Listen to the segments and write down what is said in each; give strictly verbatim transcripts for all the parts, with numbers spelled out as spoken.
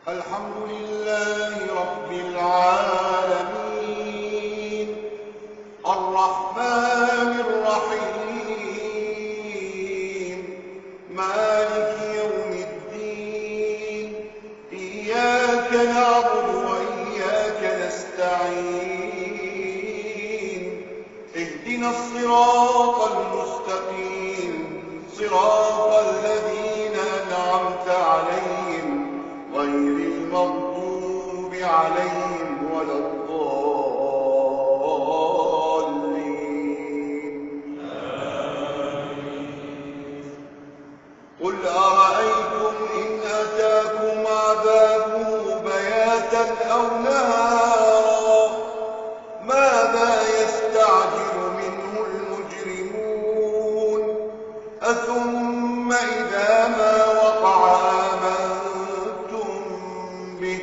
الحمد لله رب العالمين الرحمن الرحيم مالك يوم الدين إياك نعبد وإياك نستعين اهدنا الصراط المستقيم صراط الذين أنعمت عليهم غير المغضوب عليهم ولا الضالين قل أرأيتم إن أتاكم عذابه بياتا أو نهارا ماذا يستعجل منه المجرمون أثم إذا ما وقع آمنتم به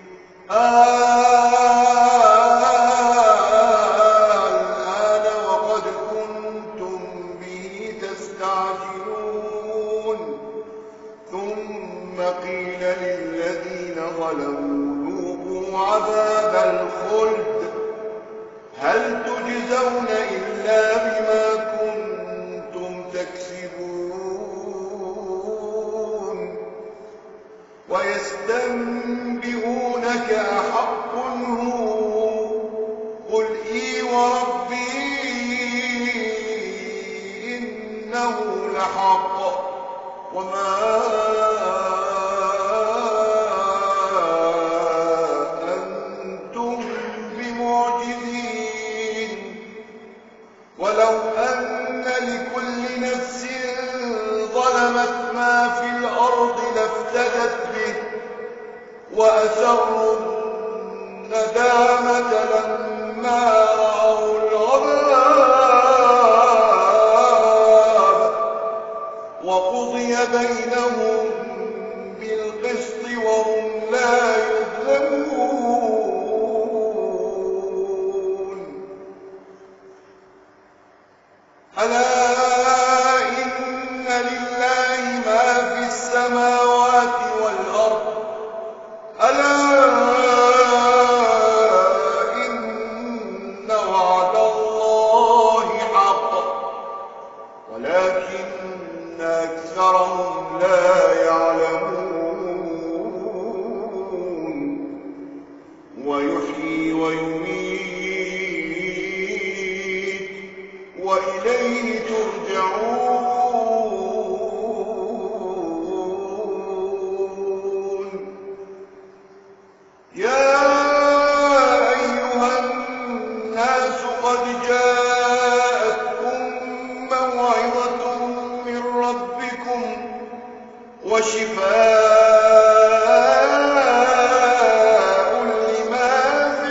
الآن وقد كنتم به تستعجلون ثم قيل للذين ظلموا ذوقوا عذاب الخلد هل تجزون إلا بما كنتم تكسبون ويستنبئونك أحق هو قل إي وربي إنه لحق وما أنتم بمعجزين ولو أن لكل نفس ظلمت ما في الأرض لافتدت به وأسروا الندامة لما رأوا العذاب وقضي بينهم بالقسط وهم لا يظلمون ألا إن لله ما في السماوات والأرض ألا إن وعد الله حق ولكن أكثرهم لا يعلمون ويحيي ويميت وإليه ترجعون يا أيها الناس قد جاءتكم موعظة من ربكم وشفاء لما في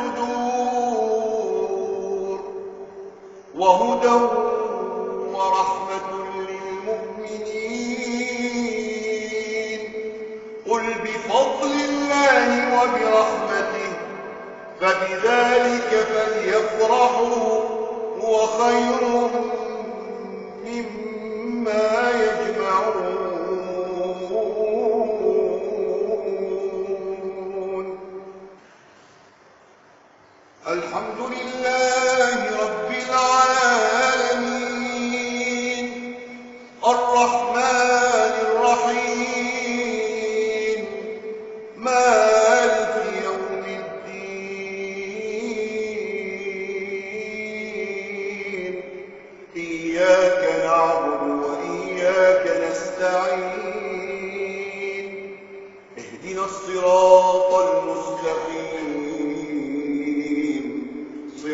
الصدور وهدى ورحمة للمؤمنين قل بفضل الله وبرحمته فبذلك فليفرحوا هو خير مما يجمعون الحمد لله رب العالمين الرحمن الرحيم مالك يوم الدين إياك نعبد وإياك نستعين اهدنا الصراط المستقيم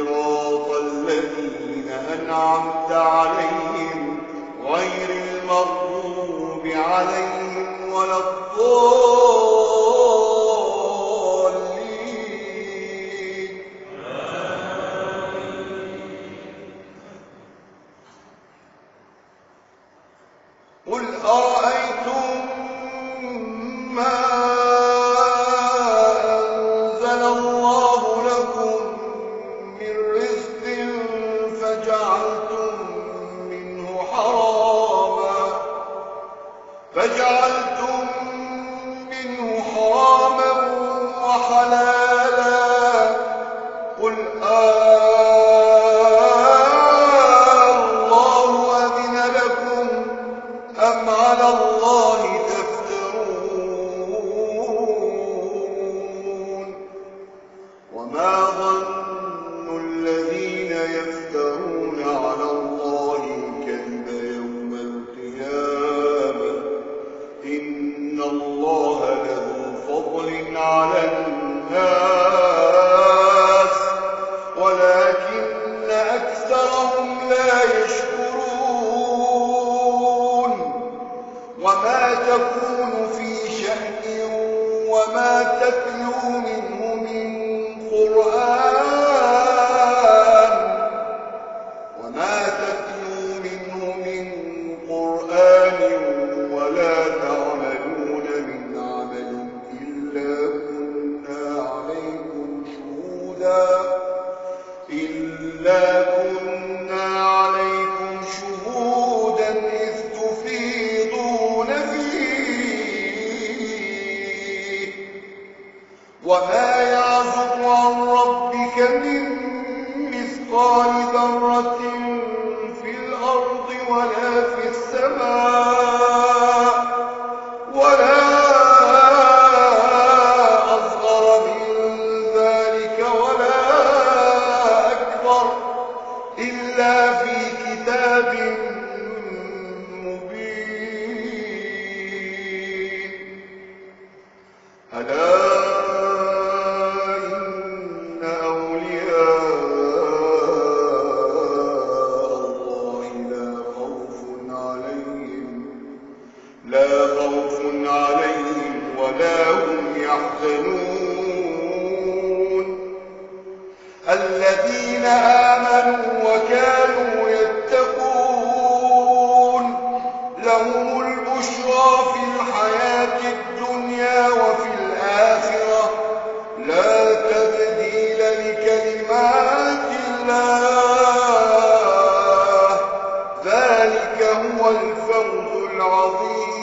إن الله له فضل على الناس ولكن أكثرهم لا يشكرون وما تكون في شأن وما تتلو منه من قرآن وما تتلو منه من قرآن ولا تعملون من عمل إلا كنا عليكم شهودا إلا كنا عليكم شهودا إذ تفيضون فيه وما يعزب عن ربك من مثقال ذرة في الأرض ولا في السماء ولا أصغر من ذلك ولا أكبر إلا في كتاب مبين ألا إن أولياء الله لا خوف عليهم لا خوف عليهم ولا هم يحزنون الذين آمنوا وكانوا يتقون لهم البشرى في الحياة الدنيا وفي الآخرة لا تبديل لكلمات الله ذلك هو الفوز العظيم